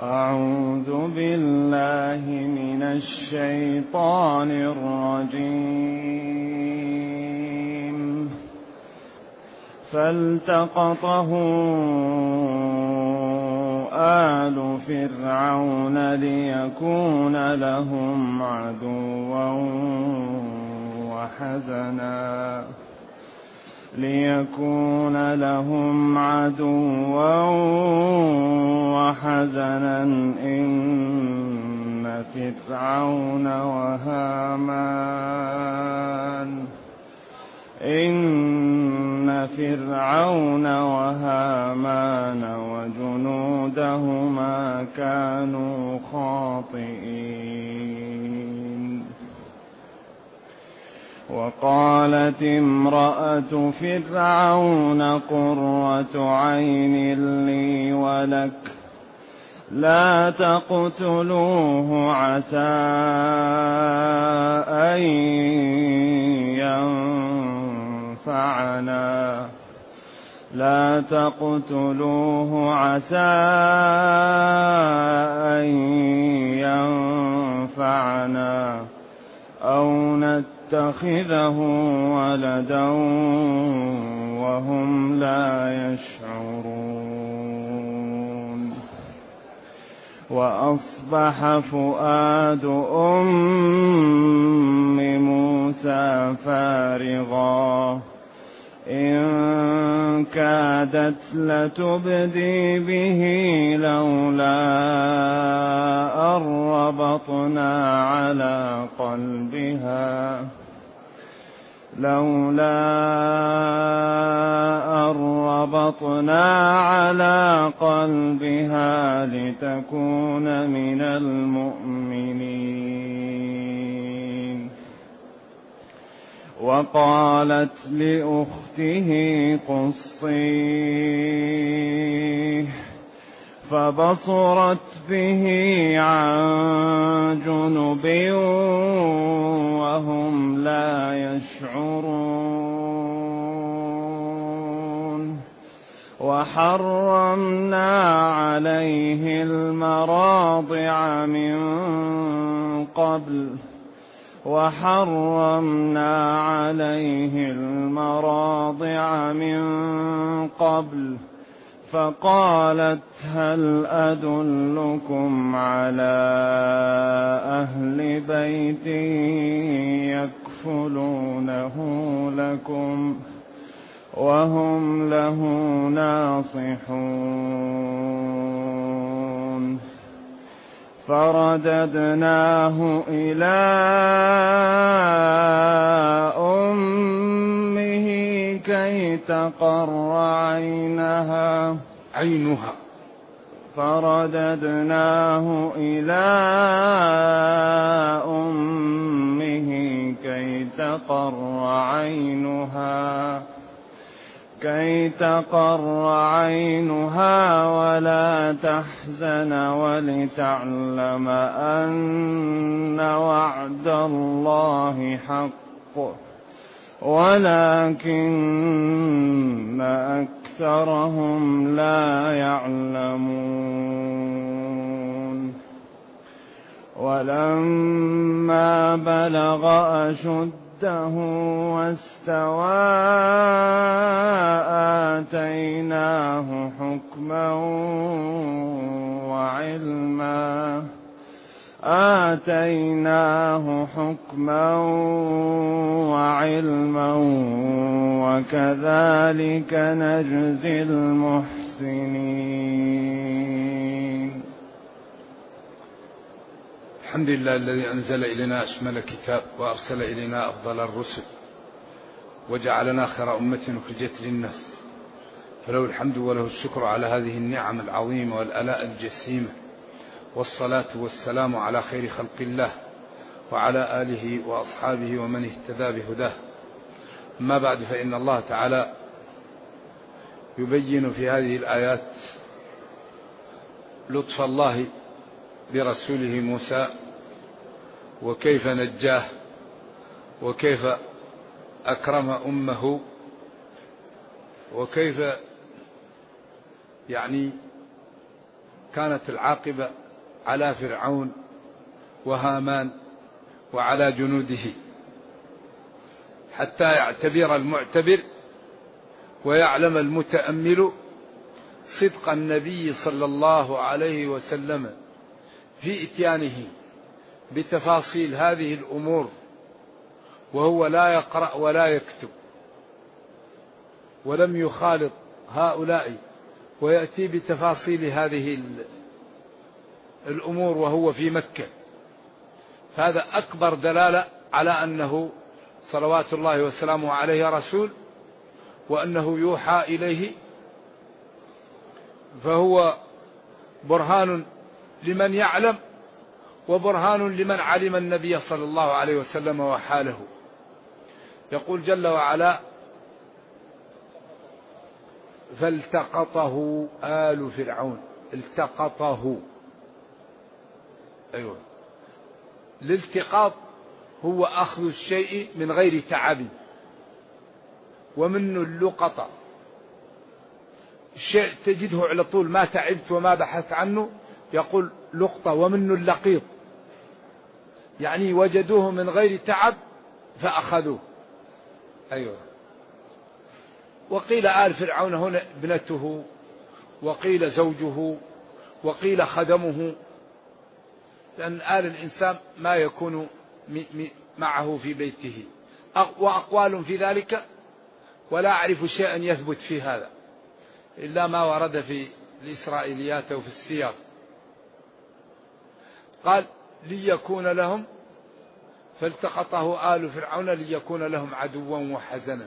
أعوذ بالله من الشيطان الرجيم. فالتقطه آل فرعون ليكون لهم عدوا وحزنا إن فرعون وهامان وجنودهما كانوا خاطئين. وقالت امرأة فرعون قرة عين لي ولك لا تقتلوه عسى أن ينفعنا أو نتخذه ولدا وهم لا يشعرون. وأصبح فؤاد أم موسى فارغا إن كادت لتبدي به لولا أن ربطنا على قلبها لتكون من المؤمنين. وقالت لأخته قصيه فبصرت به عن جنب وهم لا يشعرون. وحرمنا عليه المراضع من قبل فقالت هل أدلكم على أهل بيت يكفلونه لكم وهم له ناصحون. فرددناه إلى أمه كي تقر عينها ولا تحزن ولتعلم أن وعد الله حق ولكن أكثرهم لا يعلمون. ولما بلغ أشده واستوى آتيناه حكما وعلما وكذلك نجزي المحسنين. الحمد لله الذي أنزل إلينا أشمل كتاب وأرسل إلينا أفضل الرسل وجعلنا خير أمة أخرجت للناس، فله الحمد وله الشكر على هذه النعم العظيمة والآلاء الجسيمة، والصلاة والسلام على خير خلق الله وعلى آله وأصحابه ومن اهتدى بهداه. أما بعد، فإن الله تعالى يبين في هذه الآيات لطف الله برسوله موسى وكيف نجاه وكيف أكرم أمه وكيف كانت العاقبة على فرعون وهامان وعلى جنوده، حتى يعتبر المعتبر ويعلم المتأمل صدق النبي صلى الله عليه وسلم في إتيانه بتفاصيل هذه الأمور، وهو لا يقرأ ولا يكتب ولم يخالط هؤلاء، ويأتي بتفاصيل هذه الأمور وهو في مكة. فهذا أكبر دلالة على أنه صلوات الله وسلامه عليه رسول، وأنه يوحى إليه، فهو برهان لمن يعلم وبرهان لمن علم النبي صلى الله عليه وسلم وحاله. يقول جل وعلا: فالتقطه آل فرعون. التقطه، أيوة، الالتقاط هو أخذ الشيء من غير تعب، ومنه اللقطة، الشيء تجده على طول ما تعبت وما بحثت عنه، يقول لقطة. ومنه اللقيط، يعني وجدوه من غير تعب فأخذوه. أيوة. وقيل آل فرعون هنا ابنته، وقيل زوجه، وقيل خدمه، لأن آل الإنسان ما يكون معه في بيته. وأقوال في ذلك، ولا أعرف شيئا يثبت في هذا إلا ما ورد في الإسرائيليات وفي السياق. قال: ليكون لهم، فالتقطه آل فرعون ليكون لهم عدوا وحزنا.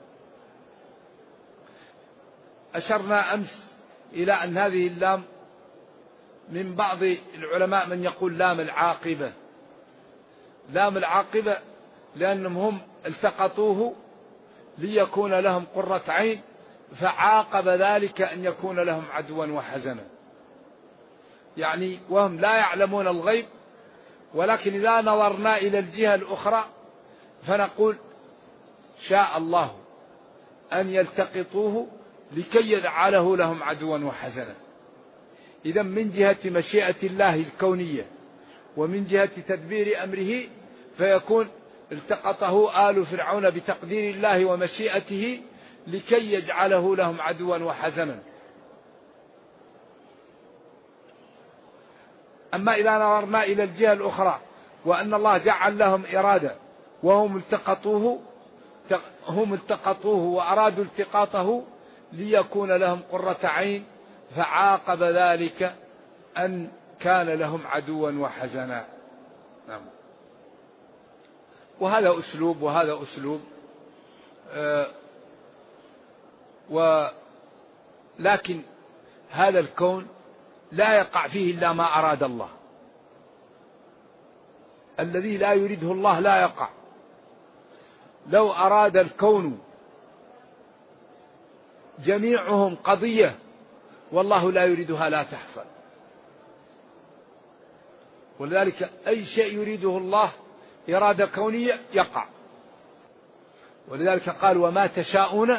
أشرنا أمس إلى أن هذه اللام من بعض العلماء من يقول لام العاقبة. لام العاقبة لأنهم هم التقطوه ليكون لهم قرة عين، فعاقب ذلك أن يكون لهم عدوا وحزنا. يعني وهم لا يعلمون الغيب، ولكن إذا نظرنا إلى الجهة الأخرى فنقول شاء الله أن يلتقطوه لكي يجعله لهم عدوا وحزنا. إذا من جهة مشيئة الله الكونية ومن جهة تدبير أمره، فيكون التقطه آل فرعون بتقدير الله ومشيئته لكي يجعله لهم عدوا وحزنا. أما إذا نظرنا إلى الجهة الأخرى وأن الله جعل لهم إرادة وهم التقطوه وأرادوا التقاطه ليكون لهم قرة عين، فعاقب ذلك أن كان لهم عدوا وحزنا. نعم. وهذا أسلوب وهذا أسلوب، ولكن هذا الكون لا يقع فيه إلا ما أراد الله. الذي لا يريده الله لا يقع. لو أراد الكون جميعهم قضية والله لا يريدها لا تحصل. ولذلك أي شيء يريده الله إرادة كونية يقع. ولذلك قال: وما تشاءون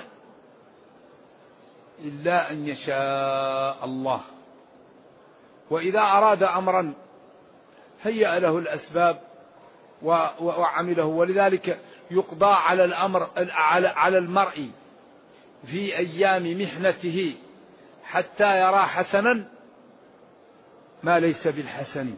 إلا أن يشاء الله. وإذا أراد أمرا هيأ له الأسباب وعمله. ولذلك يقضى على الأمر على المرء في أيام محنته حتى يرى حسنا ما ليس بالحسن.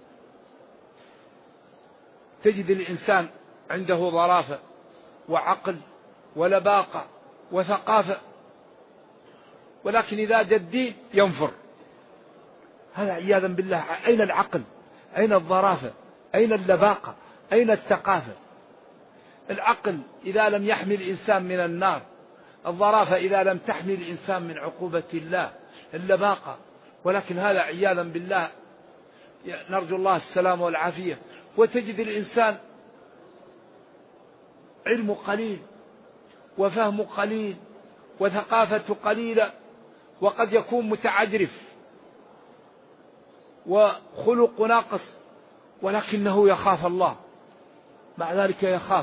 تجد الإنسان عنده ظرافة وعقل ولباقة وثقافة، ولكن إذا جدي ينفر. هذا عياذا بالله. أين العقل؟ أين الظرافة؟ أين اللباقة؟ أين الثقافة؟ العقل إذا لم يحمي الإنسان من النار، الظرافة إذا لم تحمي الإنسان من عقوبة الله، اللباقة. ولكن هذا عياذا بالله، نرجو الله السلام والعافية. وتجد الإنسان علم قليل وفهم قليل وثقافة قليلة، وقد يكون متعجرف وخلق ناقص، ولكنه يخاف الله، مع ذلك يخاف.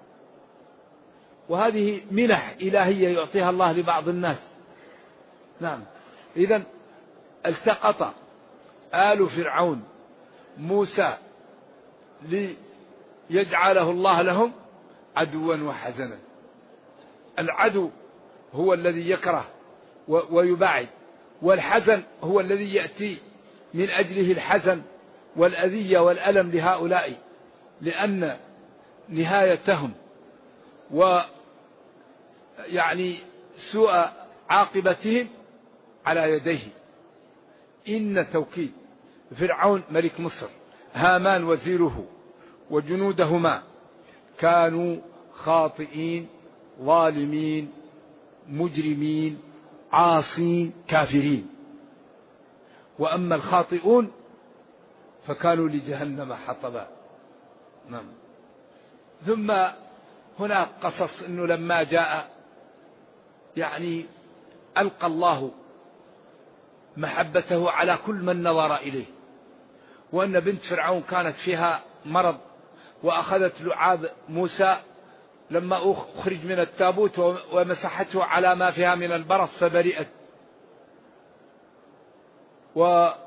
وهذه منح إلهية يعطيها الله لبعض الناس. نعم. إذن التقط آل فرعون موسى ليجعله الله لهم عدوا وحزنا. العدو هو الذي يكره ويباعد، والحزن هو الذي يأتي من أجله الحزن والأذية والألم لهؤلاء، لأن نهايتهم ويعني سوء عاقبتهم على يديه. إن توكيد فرعون ملك مصر، هامان وزيره وجنودهما كانوا خاطئين ظالمين مجرمين عاصين كافرين. وأما الخاطئون فكانوا لجهنم حطبا. نعم. ثم هناك قصص أنه لما جاء يعني ألقى الله محبته على كل من نظر إليه، وأن بنت فرعون كانت فيها مرض وأخذت لعاب موسى لما أخرج من التابوت ومسحته على ما فيها من البرص فبرئت. وجاء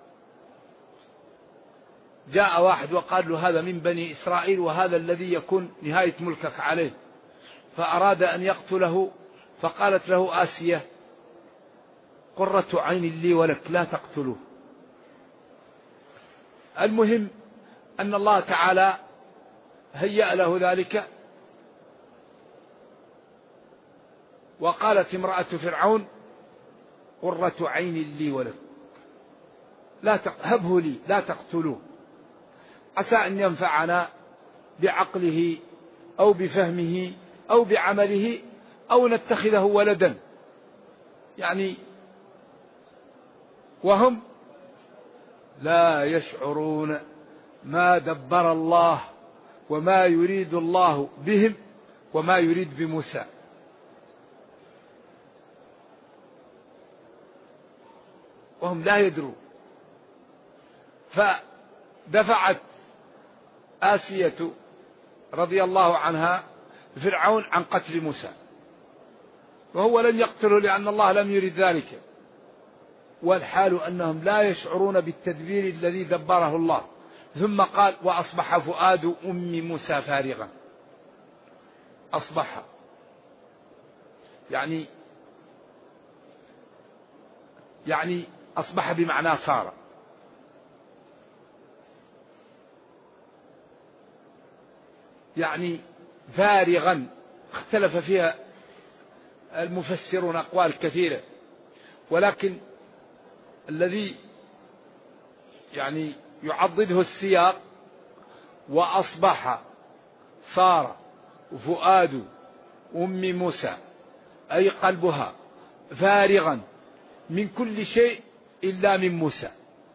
واحد وقال له هذا من بني إسرائيل وهذا الذي يكون نهاية ملكك عليه، فأراد أن يقتله، فقالت له آسية قرة عين لي ولك لا تقتلوه. المهم أن الله تعالى هيأ له ذلك. وقالت امرأة فرعون قرة عين لي ولك هبه لي لا تقتلوه، عسى أن ينفعنا بعقله أو بفهمه أو بعمله أو نتخذه ولدا. يعني وهم لا يشعرون ما دبر الله وما يريد الله بهم وما يريد بموسى. وهم لا يدرون. فدفعت آسية رضي الله عنها فرعون عن قتل موسى، وهو لن يقتله لأن الله لم يرد ذلك، والحال أنهم لا يشعرون بالتدبير الذي دبره الله. ثم قال وأصبح فؤاد أم موسى فارغا. أصبح يعني أصبح بمعنى صار. يعني فارغا اختلف فيها المفسرون أقوال كثيرة، ولكن الذي يعني يعضده السياق وأصبح صار فؤاد أم موسى أي قلبها فارغا من كل شيء إلا من موسى.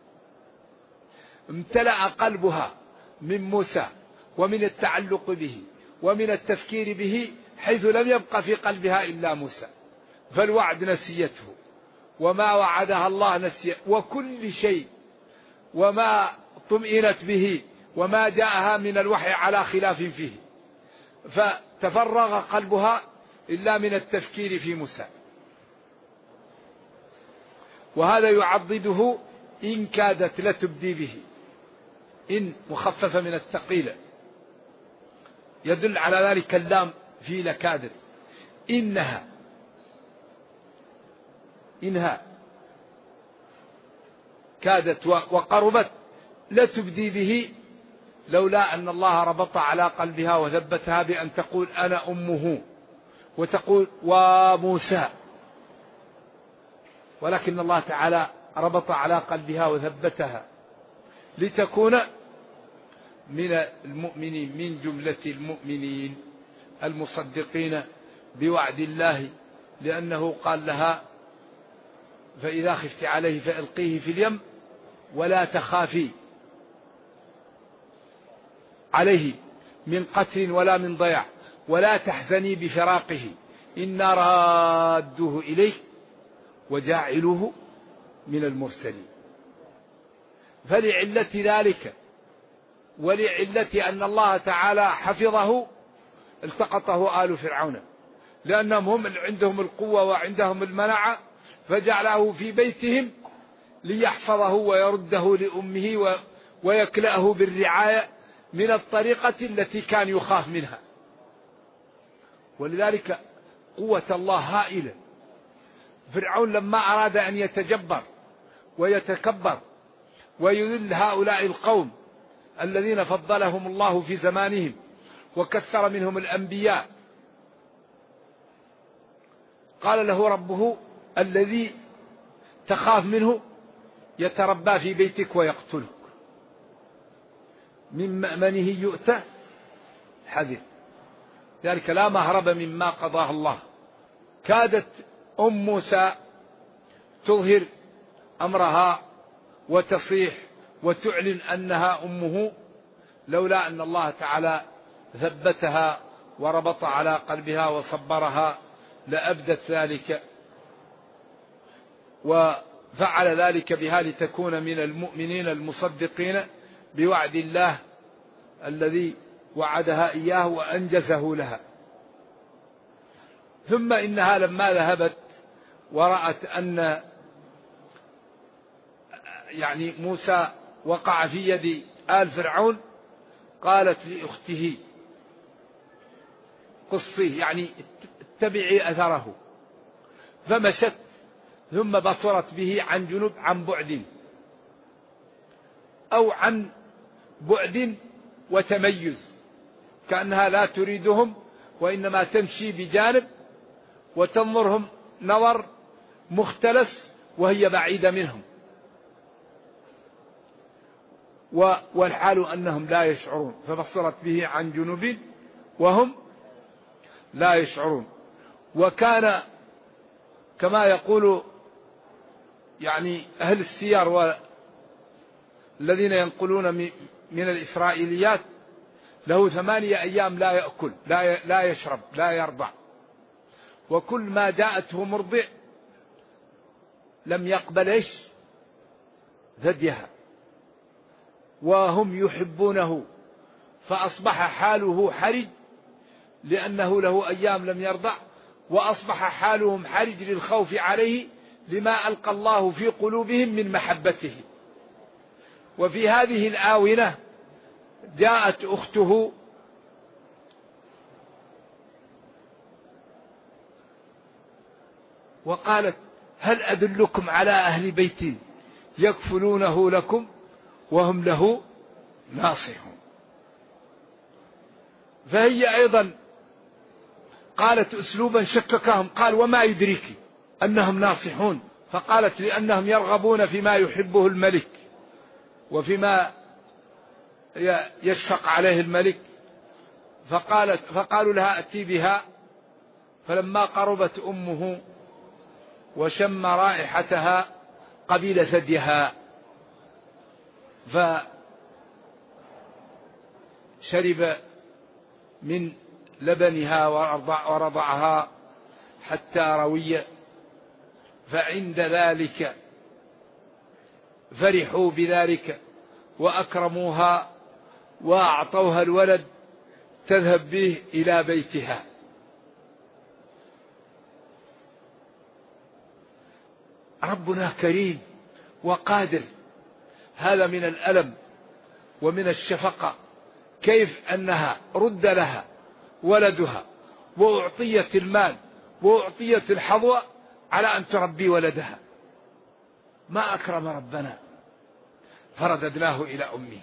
امتلأ قلبها من موسى ومن التعلق به ومن التفكير به، حيث لم يبق في قلبها إلا موسى. فالوعد نسيته وما وعدها الله نسي، وكل شيء وما طمئنت به وما جاءها من الوحي على خلاف فيه، فتفرغ قلبها إلا من التفكير في موسى. وهذا يعضده إن كادت لتبدي به، إن مخففة من الثقيلة، يدل على ذلك اللام في لكادر. إنها كادت وقربت لتبدي به، لولا أن الله ربط على قلبها وثبتها بأن تقول أنا أمه وتقول وموسى، ولكن الله تعالى ربط على قلبها وثبتها لتكون من المؤمنين، من جملة المؤمنين المصدقين بوعد الله، لأنه قال لها فإذا خفت عليه فألقيه في اليم ولا تخافي عليه من قتل ولا من ضياع ولا تحزني بفراقه إنا رادوه إليك وجاعلوه من المرسلين. فلعلة ذلك ولعلة أن الله تعالى حفظه التقطه آل فرعون، لأنهم هم عندهم القوة وعندهم المناعة، فجعله في بيتهم ليحفظه ويرده لأمه ويكلأه بالرعاية من الطريقة التي كان يخاف منها. ولذلك قوة الله هائلة. فرعون لما أراد أن يتجبر ويتكبر ويذل هؤلاء القوم الذين فضلهم الله في زمانهم وكثر منهم الأنبياء، قال له ربه: الذي تخاف منه يتربى في بيتك ويقتلك، من مأمنه يؤتى حذر. ذلك لا مهرب مما قضاه الله. كادت أم موسى تظهر أمرها وتصيح وتعلن أنها أمه، لولا أن الله تعالى ثبتها وربط على قلبها وصبرها لأبدت ذلك، وفعل ذلك بها لتكون من المؤمنين المصدقين بوعد الله الذي وعدها إياه وأنجزه لها. ثم إنها لما ذهبت ورأت أن موسى وقع في يد آل فرعون، قالت لأخته: قصيه، اتبعي أثره. فمشت ثم بصرت به عن جنوب، عن بعد أو عن بعد وتميز، كأنها لا تريدهم وإنما تمشي بجانب وتنظرهم نظر مختلس وهي بعيدة منهم، والحال أنهم لا يشعرون. فبصرت به عن جنوب وهم لا يشعرون. وكان كما يقول أهل السير والذين ينقلون من الإسرائيليات: له 8 أيام لا يأكل لا يشرب لا يرضع، وكل ما جاءته مرضع لم يقبل ثديها، وهم يحبونه، فأصبح حاله حرج لأنه له أيام لم يرضع، وأصبح حالهم حرج للخوف عليه لما ألقى الله في قلوبهم من محبته. وفي هذه الآونة جاءت أخته وقالت: هل أدلكم على أهل بيت يكفلونه لكم وهم له ناصحون. فهي أيضا قالت أسلوبا شككهم، قال: وما يدريك أنهم ناصحون؟ فقالت: لأنهم يرغبون فيما يحبه الملك وفيما يشفق عليه الملك. فقالوا لها: أتي بها. فلما قربت أمه وشم رائحتها قبل ثديها، فشرب من لبنها ورضعها حتى روي. فعند ذلك فرحوا بذلك وأكرموها وأعطوها الولد تذهب به إلى بيتها. ربنا كريم وقادر. هذا من الألم ومن الشفقة، كيف أنها رد لها ولدها وأعطيت المال وأعطيت الحظوة على أن تربي ولدها. ما أكرم ربنا. فرددناه إلى أمه.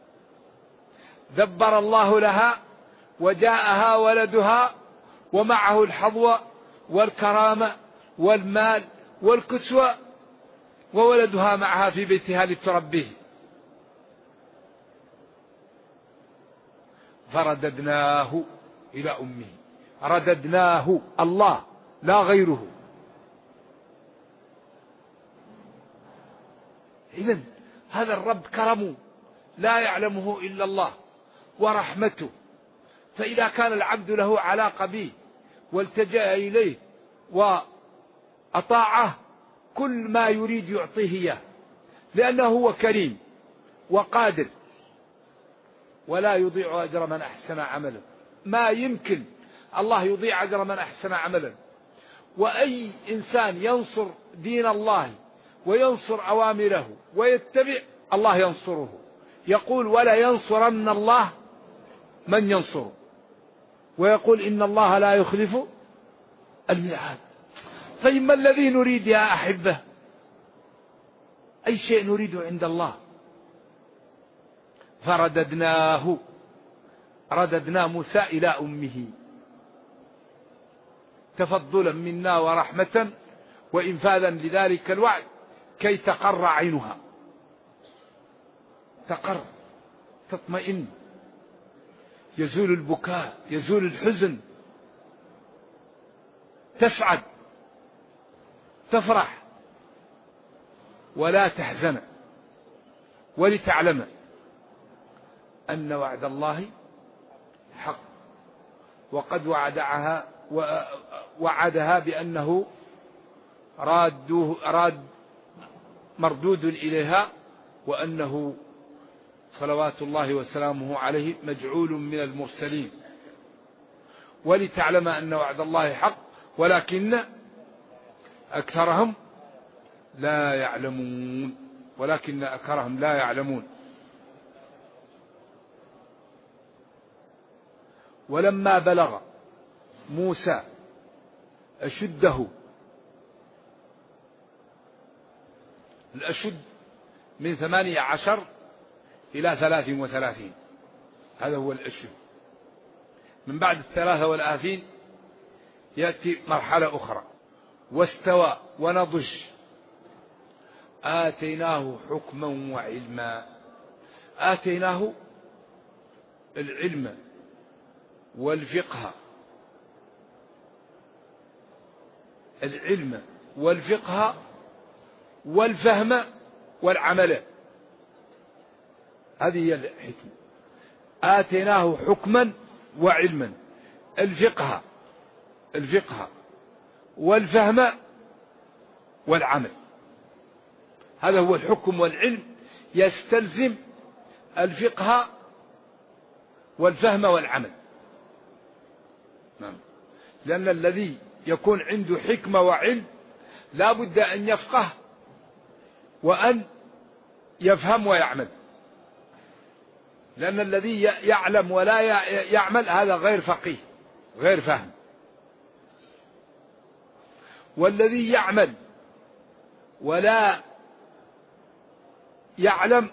دبر الله لها وجاءها ولدها ومعه الحظوة والكرامة والمال والكسوة، وولدها معها في بيتها لتربيه. فرددناه إلى أمه. رددناه الله لا غيره. إذن هذا الرب كرمه لا يعلمه إلا الله ورحمته. فإذا كان العبد له علاقة به والتجأ إليه وأطاعه، كل ما يريد يعطيه إياه، لأنه هو كريم وقادر ولا يضيع أجر من أحسن عملا. ما يمكن الله يضيع أجر من أحسن عملا. وأي إنسان ينصر دين الله وينصر أوامره ويتبع، الله ينصره. يقول ولا ينصرن الله من ينصره، ويقول إن الله لا يخلف الميعاد. طيب ما الذي نريد يا أحبة؟ أي شيء نريده عند الله. رددنا موسى إلى أمه تفضلا منا ورحمة وإنفاذا لذلك الوعد كي تقر عينها، تقر، تطمئن، يزول البكاء، يزول الحزن، تسعد، تفرح، ولا تحزن، ولتعلم أن وعد الله حق، وقد وعدها بأنه مردود إليها، وأنه صلوات الله وسلامه عليه مجعول من المرسلين. ولتعلم أن وعد الله حق ولكن أكثرهم لا يعلمون. ولما بلغ موسى أشده، الأشد من 18 إلى 33، هذا هو الأشد. من بعد 33 يأتي مرحلة أخرى. واستوى ونضج آتيناه حكما وعلما. آتيناه العلم والفقه، العلم والفقه والفهم والعمل، هذه هي الحكمة. آتيناه حكما وعلما، الفقه والفهم والعمل، هذا هو الحكم والعلم، يستلزم الفقه والفهم والعمل. لأن الذي يكون عنده حكمة وعلم لا بد أن يفقه وأن يفهم ويعمل، لأن الذي يعلم ولا يعمل هذا غير فقيه، غير فهم. والذي يعمل ولا يعلم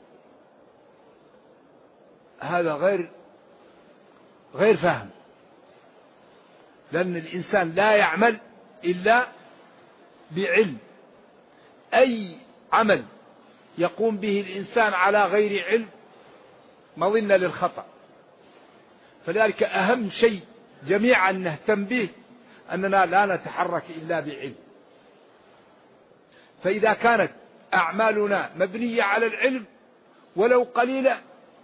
هذا غير فهم، لأن الإنسان لا يعمل إلا بعلم. أي عمل يقوم به الإنسان على غير علم مظنة للخطأ. فلذلك أهم شيء جميعا نهتم به أننا لا نتحرك إلا بعلم. فإذا كانت أعمالنا مبنية على العلم ولو قليلة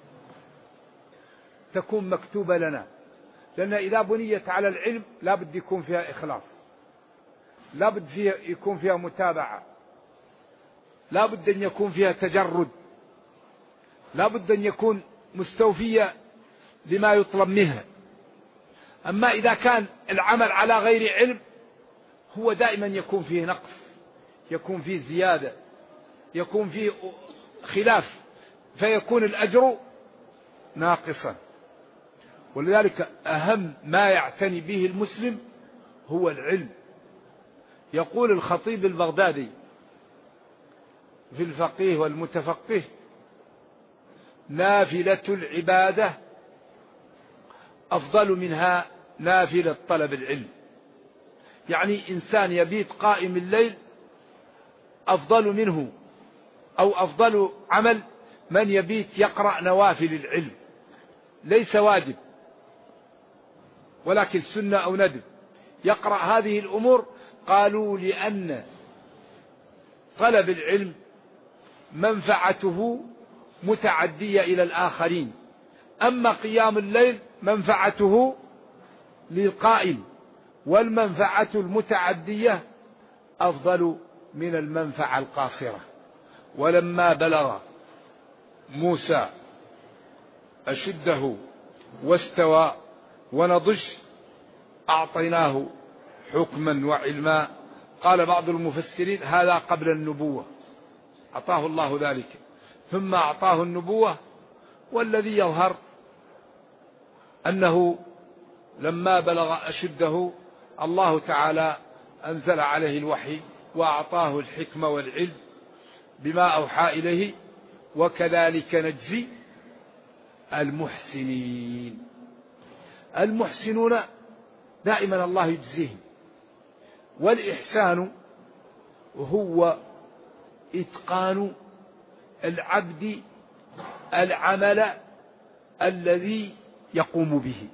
تكون مكتوبة لنا، لأن إذا بنيت على العلم لا بد يكون فيها إخلاص، لا بد يكون فيها متابعة، لا بد أن يكون فيها تجرد، لا بد أن يكون مستوفية لما يطلب منها. أما إذا كان العمل على غير علم هو دائما يكون فيه نقص، يكون فيه زيادة، يكون فيه خلاف، فيكون الأجر ناقصا. ولذلك أهم ما يعتني به المسلم هو العلم. يقول الخطيب البغدادي في الفقيه والمتفقه: نافلة العبادة أفضل منها نافلة طلب العلم. يعني إنسان يبيت قائم الليل أفضل منه أو أفضل عمل من يبيت يقرأ نوافل العلم، ليس واجب ولكن سنة أو ندب، يقرأ هذه الأمور. قالوا لأن طلب العلم منفعته متعدية إلى الآخرين، أما قيام الليل منفعته للقائم، والمنفعة المتعدية أفضل من المنفعة القاصرة. ولما بلغ موسى أشده واستوى ونضج أعطيناه حكما وعلما قال بعض المفسرين هذا قبل النبوة، أعطاه الله ذلك ثم أعطاه النبوة. والذي يظهر أنه لما بلغ أشده الله تعالى أنزل عليه الوحي وأعطاه الحكمة والعلم بما أوحى إليه، وكذلك نجزي المحسنين. المحسنون دائما الله يجزيهم. والإحسان هو إتقان العبد العمل الذي يقوم به.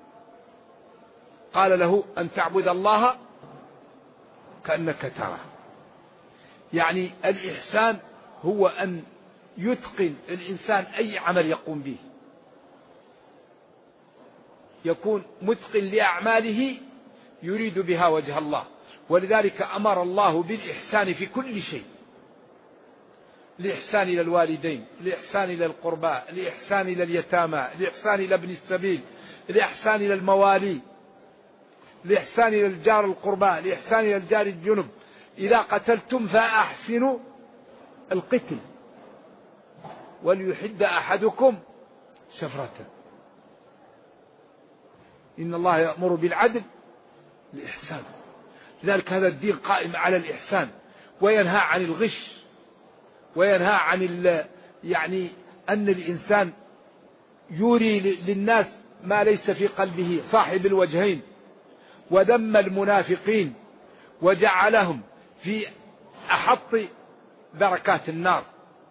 قال له أن تعبد الله كأنك تراه، يعني الإحسان هو أن يتقن الإنسان أي عمل يقوم به، يكون متقن لأعماله يريد بها وجه الله. ولذلك أمر الله بالإحسان في كل شيء، الإحسان إلى الوالدين، الإحسان إلى القرباء، الإحسان إلى اليتامى، الإحسان إلى ابن السبيل، الإحسان إلى الموالي، الإحسان إلى الجار القرباء، الإحسان إلى الجار الجنب. إذا قتلتم فأحسنوا القتل وليحد أحدكم شفرته. إن الله يأمر بالعدل الإحسان. لذلك هذا الدين قائم على الإحسان، وينهى عن الغش، وينهى عن يعني أن الإنسان يوري للناس ما ليس في قلبه، صاحب الوجهين. وذم المنافقين وجعلهم في أحط دركات النار،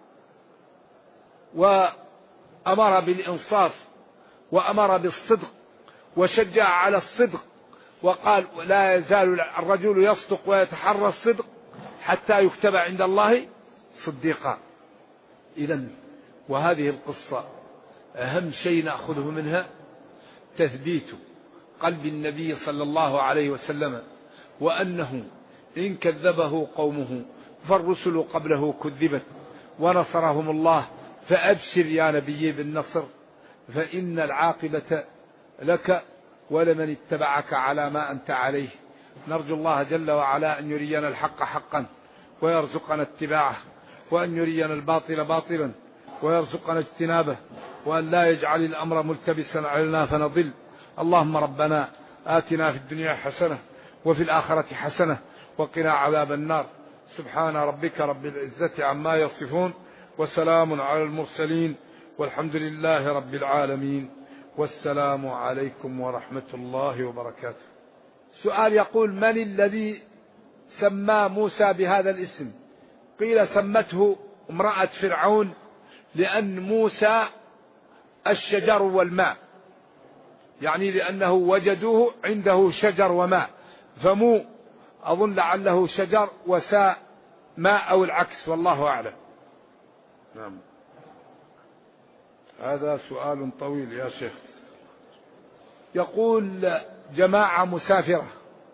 وأمر بالإنصاف وأمر بالصدق وشجع على الصدق، وقال لا يزال الرجل يصدق ويتحرى الصدق حتى يكتب عند الله صديقا. إذن وهذه القصة أهم شيء نأخذه منها تثبيت قلب النبي صلى الله عليه وسلم، وأنه إن كذبه قومه فالرسل قبله كذبت ونصرهم الله، فأبشر يا نبي بالنصر، فإن العاقبة لك ولمن اتبعك على ما أنت عليه. نرجو الله جل وعلا أن يرينا الحق حقا ويرزقنا اتباعه، وأن يرينا الباطل باطلا ويرزقنا اجتنابه، وأن لا يجعل الأمر ملتبسا علينا فنضل. اللهم ربنا آتنا في الدنيا حسنة وفي الآخرة حسنة وقنا عذاب النار. سبحان ربك رب العزة عما يصفون، وسلام على المرسلين، والحمد لله رب العالمين، والسلام عليكم ورحمة الله وبركاته. سؤال يقول: من الذي سمى موسى بهذا الاسم؟ قيل سمته امرأة فرعون، لأن موسى الشجر والماء، يعني لأنه وجدوه عنده شجر وماء، فمو أظن لعله شجر وساء ماء أو العكس، والله أعلم. نعم. هذا سؤال طويل يا شيخ. يقول: جماعة مسافرة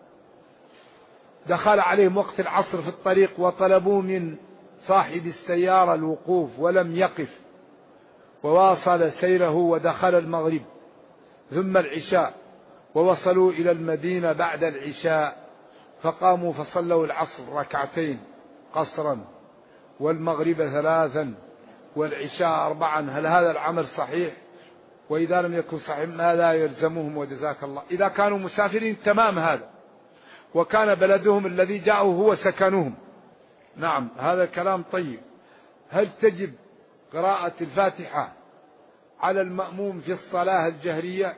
دخل عليهم وقت العصر في الطريق، وطلبوا من صاحب السيارة الوقوف ولم يقف، وواصل سيره ودخل المغرب ثم العشاء، ووصلوا إلى المدينة بعد العشاء، فقاموا فصلوا العصر ركعتين قصرا، والمغرب 3 والعشاء 4. هل هذا العمل صحيح؟ وإذا لم يكن صحيح ماذا يلزمهم؟ وجزاك الله. إذا كانوا مسافرين تمام هذا، وكان بلدهم الذي جاءوا هو سكنهم، نعم هذا كلام طيب. هل تجب قراءة الفاتحة على المأموم في الصلاة الجهرية؟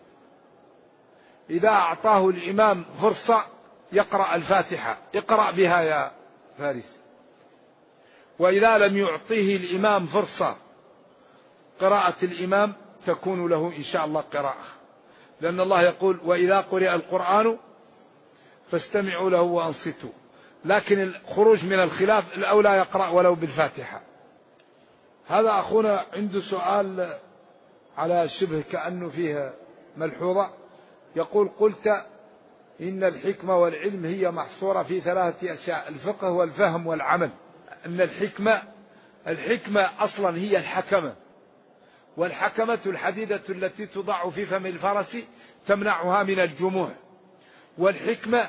إذا أعطاه الإمام فرصة يقرأ الفاتحة اقرأ بها يا فارس، وإذا لم يعطيه الإمام فرصة قراءة الإمام تكون له إن شاء الله قراءة، لأن الله يقول: وإذا قرئ القرآن فاستمعوا له وأنصتوا. لكن الخروج من الخلاف الأولى يقرأ ولو بالفاتحة. هذا أخونا عنده سؤال على شبه كأنه فيها ملحوظة، يقول: قلت إن الحكمة والعلم هي محصورة في 3 أشياء: الفقه والفهم والعمل. أن الحكمة أصلا هي الحكمة، والحكمة الحديدة التي توضع في فم الفرس تمنعها من الجموع، والحكمة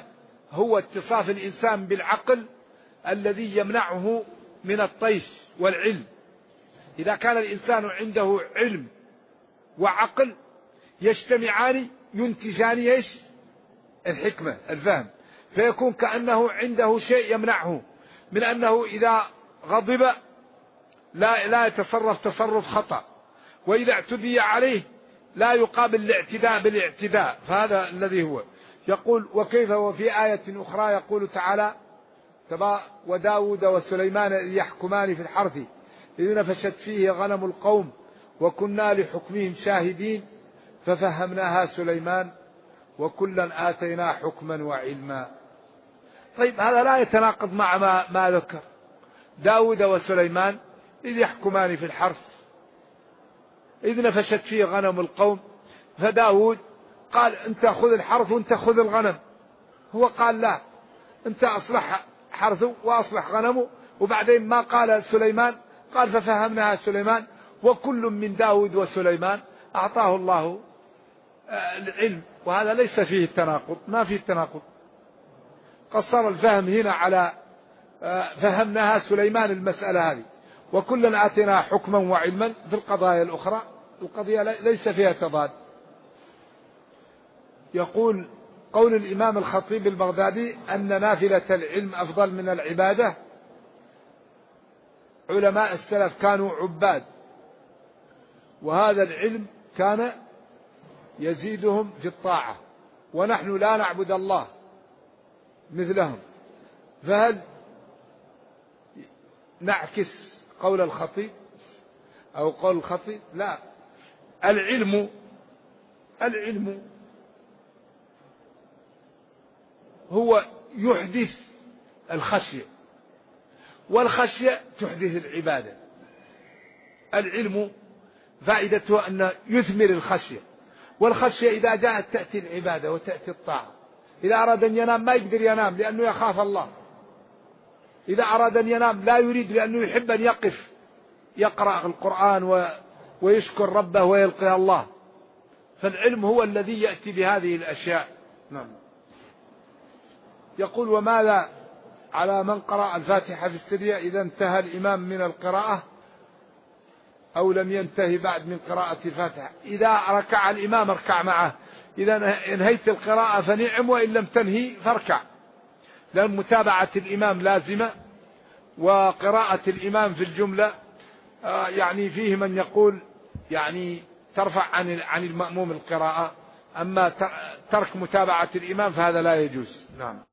هو اتصاف الإنسان بالعقل الذي يمنعه من الطيش والعلم. إذا كان الإنسان عنده علم وعقل يجتمعان ينتجان ايش؟ الحكمة، الفهم، فيكون كأنه عنده شيء يمنعه من أنه إذا غضب لا يتصرف تصرف خطأ، وإذا اعتدي عليه لا يقابل الاعتداء بالاعتداء. فهذا الذي هو يقول. وكيف وفي آية أخرى يقول تعالى: وداود وسليمان إذ يحكمان في الحرث إذ نفشت فيه غنم القوم وكنا لحكمهم شاهدين ففهمناها سليمان وكلا آتينا حكما وعلما. طيب هذا لا يتناقض مع ما ذكر. داود وسليمان إذ يحكمان في الحرث إذ نفشت فيه غنم القوم، فداود قال: أنت خذ الحرث وأنت خذ الغنم. هو قال: لا، أنت أصلح حرثه وأصلح غنمه. وبعدين ما قال سليمان، قال: ففهمناها سليمان وكل من داود وسليمان أعطاه الله العلم. وهذا ليس فيه التناقض، ما فيه التناقض. قصر الفهم هنا على فهمناها سليمان المسألة هذه، وكلا آتينا حكما وعلما. في القضايا الأخرى القضية ليس فيها تضاد. يقول قول الإمام الخطيب البغدادي أن نافلة العلم أفضل من العبادة. علماء السلف كانوا عباد، وهذا العلم كان يزيدهم في الطاعة، ونحن لا نعبد الله مثلهم. فهل نعكس قول الخطيب أو قول الخطيب؟ لا. العلم هو يحدث الخشية، والخشية تحدث العبادة. العلم فائدته أن يثمر الخشية، والخشية إذا جاءت تأتي العبادة وتأتي الطاعة. إذا أراد أن ينام ما يقدر ينام لأنه يخاف الله. إذا أراد أن ينام لا يريد لأنه يحب أن يقف يقرأ القرآن ويشكر ربه ويلقى الله. فالعلم هو الذي يأتي بهذه الأشياء. نعم. يقول: وماذا على من قرأ الفاتحة في السرية إذا انتهى الإمام من القراءة أو لم ينتهي بعد من قراءة الفاتحة؟ إذا ركع الإمام اركع معه، إذا انهيت القراءة فنعم، وإن لم تنهي فاركع، لأن متابعة الإمام لازمة. وقراءة الإمام في الجملة يعني فيه من يقول يعني ترفع عن المأموم القراءة، أما ترك متابعة الإمام فهذا لا يجوز. نعم.